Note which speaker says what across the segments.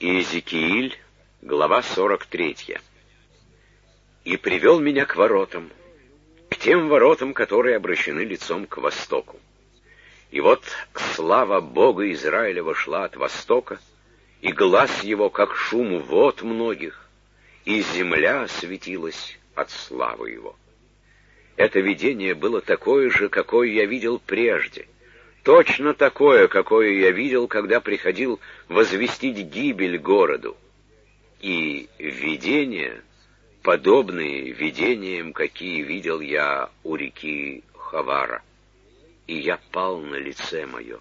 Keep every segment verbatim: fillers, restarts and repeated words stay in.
Speaker 1: Иезекииль, глава сорок третья. «И привел меня к воротам, к тем воротам, которые обращены лицом к востоку. И вот слава Бога Израилева шла от востока, и глас его, как шум вод многих, и земля осветилась от славы его. Это видение было такое же, какое я видел прежде, точно такое, какое я видел, когда приходил возвестить гибель городу. И видения, подобные видениям, какие видел я у реки Хавара, и я пал на лице мое.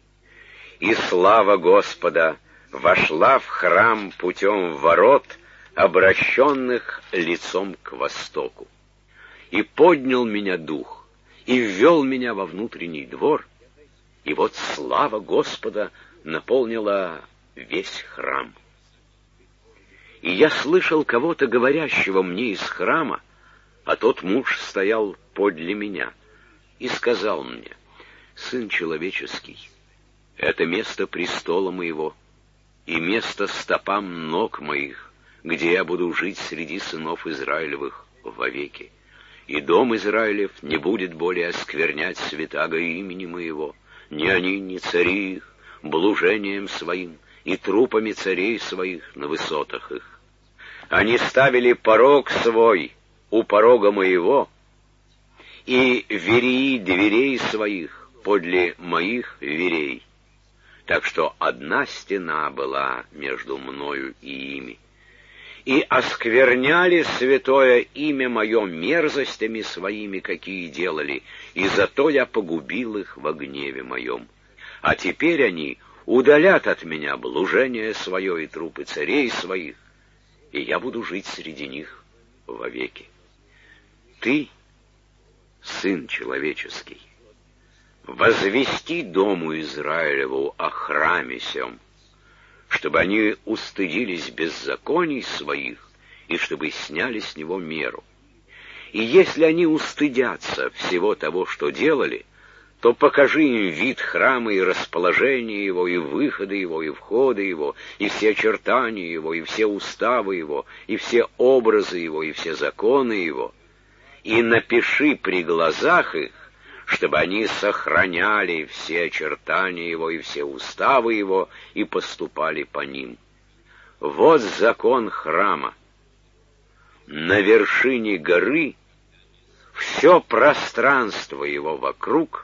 Speaker 1: И слава Господа вошла в храм путем ворот, обращенных лицом к востоку. И поднял меня дух, и ввел меня во внутренний двор, и вот слава Господа наполнила весь храм. И я слышал кого-то говорящего мне из храма, а тот муж стоял подле меня, и сказал мне: «Сын человеческий, это место престола моего, и место стопам ног моих, где я буду жить среди сынов Израилевых вовеки. И дом Израилев не будет более осквернять святаго имени моего, ни они, ни цари их, блужением своим и трупами царей своих на высотах их. Они ставили порог свой у порога моего, и вереи дверей своих подле моих верей. Так что одна стена была между мною и ими. И оскверняли святое имя мое мерзостями своими, какие делали, и зато я погубил их во гневе моем. А теперь они удалят от меня блужение свое и трупы царей своих, и я буду жить среди них вовеки. Ты, сын человеческий, возвести дому Израилеву о храме сем, чтобы они устыдились беззаконий своих, и чтобы сняли с него меру. И если они устыдятся всего того, что делали, то покажи им вид храма и расположение его, и выходы его, и входы его, и все очертания его, и все уставы его, и все образы его, и все законы его, и напиши при глазах их, чтобы они сохраняли все очертания его и все уставы его и поступали по ним. Вот закон храма. На вершине горы все пространство его вокруг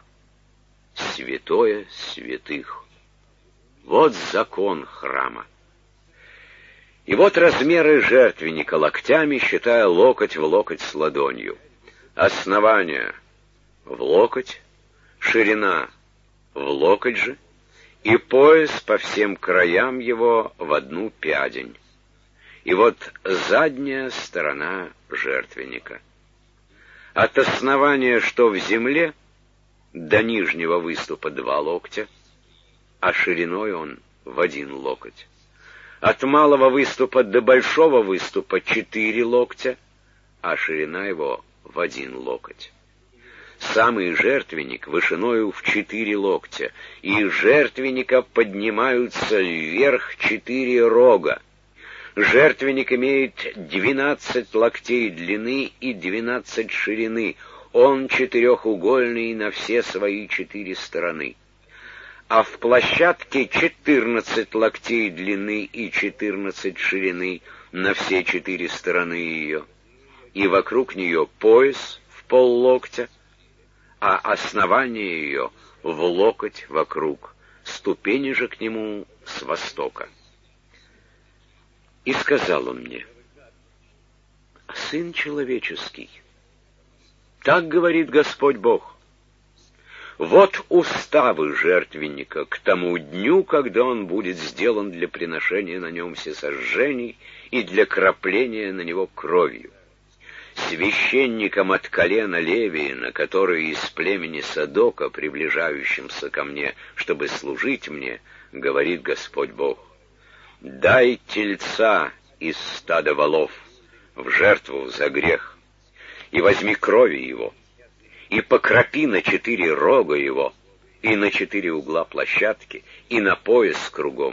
Speaker 1: святое святых. Вот закон храма. И вот размеры жертвенника локтями, считая локоть в локоть с ладонью. Основание в локоть, ширина в локоть же, и пояс по всем краям его в одну пядень. И вот задняя сторона жертвенника. От основания, что в земле, до нижнего выступа два локтя, а шириной он в один локоть. От малого выступа до большого выступа четыре локтя, а ширина его в один локоть. Самый жертвенник вышиною в четыре локтя, и из жертвенника поднимаются вверх четыре рога. Жертвенник имеет двенадцать локтей длины и двенадцать ширины, он четырехугольный на все свои четыре стороны. А в площадке четырнадцать локтей длины и четырнадцать ширины на все четыре стороны ее, и вокруг нее пояс в поллоктя, а основание ее в локоть вокруг, ступени же к нему с востока. И сказал он мне: «Сын человеческий, так говорит Господь Бог, вот уставы жертвенника к тому дню, когда он будет сделан для приношения на нем всесожжений и для кропления на него кровью. Священникам от колена Левиина, которые из племени Садока, приближающимся ко мне, чтобы служить мне, говорит Господь Бог, дай тельца из стада волов в жертву за грех, и возьми крови его, и покропи на четыре рога его, и на четыре угла площадки, и на пояс кругом,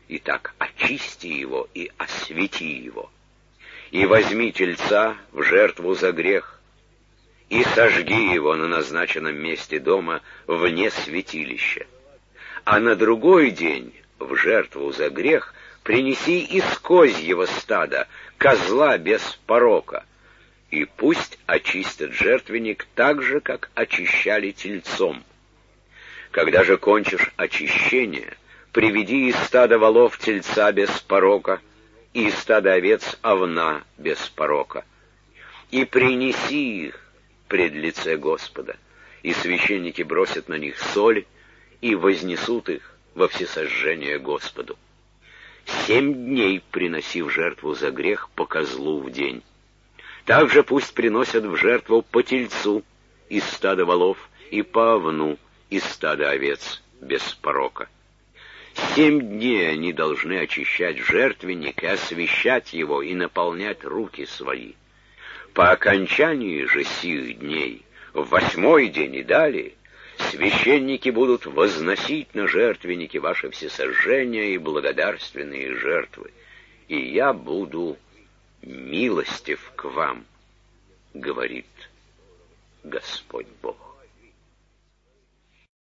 Speaker 1: Итак, очисти его и освети его. И возьми тельца в жертву за грех, и сожги его на назначенном месте дома вне святилища. А на другой день в жертву за грех принеси из козьего стада козла без порока, и пусть очистят жертвенник так же, как очищали тельцом. Когда же кончишь очищение, приведи из стада волов тельца без порока, и из стада овец овна без порока, и принеси их пред лице Господа, и священники бросят на них соль, и вознесут их во всесожжение Господу. Семь дней приноси в жертву за грех по козлу в день. Также пусть приносят в жертву по тельцу из стада волов и по овну из стада овец без порока. Семь дней они должны очищать жертвенник и освящать его, и наполнять руки свои. По окончании же сих дней, в восьмой день и далее, священники будут возносить на жертвенники ваши всесожжения и благодарственные жертвы, и я буду милостив к вам, говорит Господь Бог.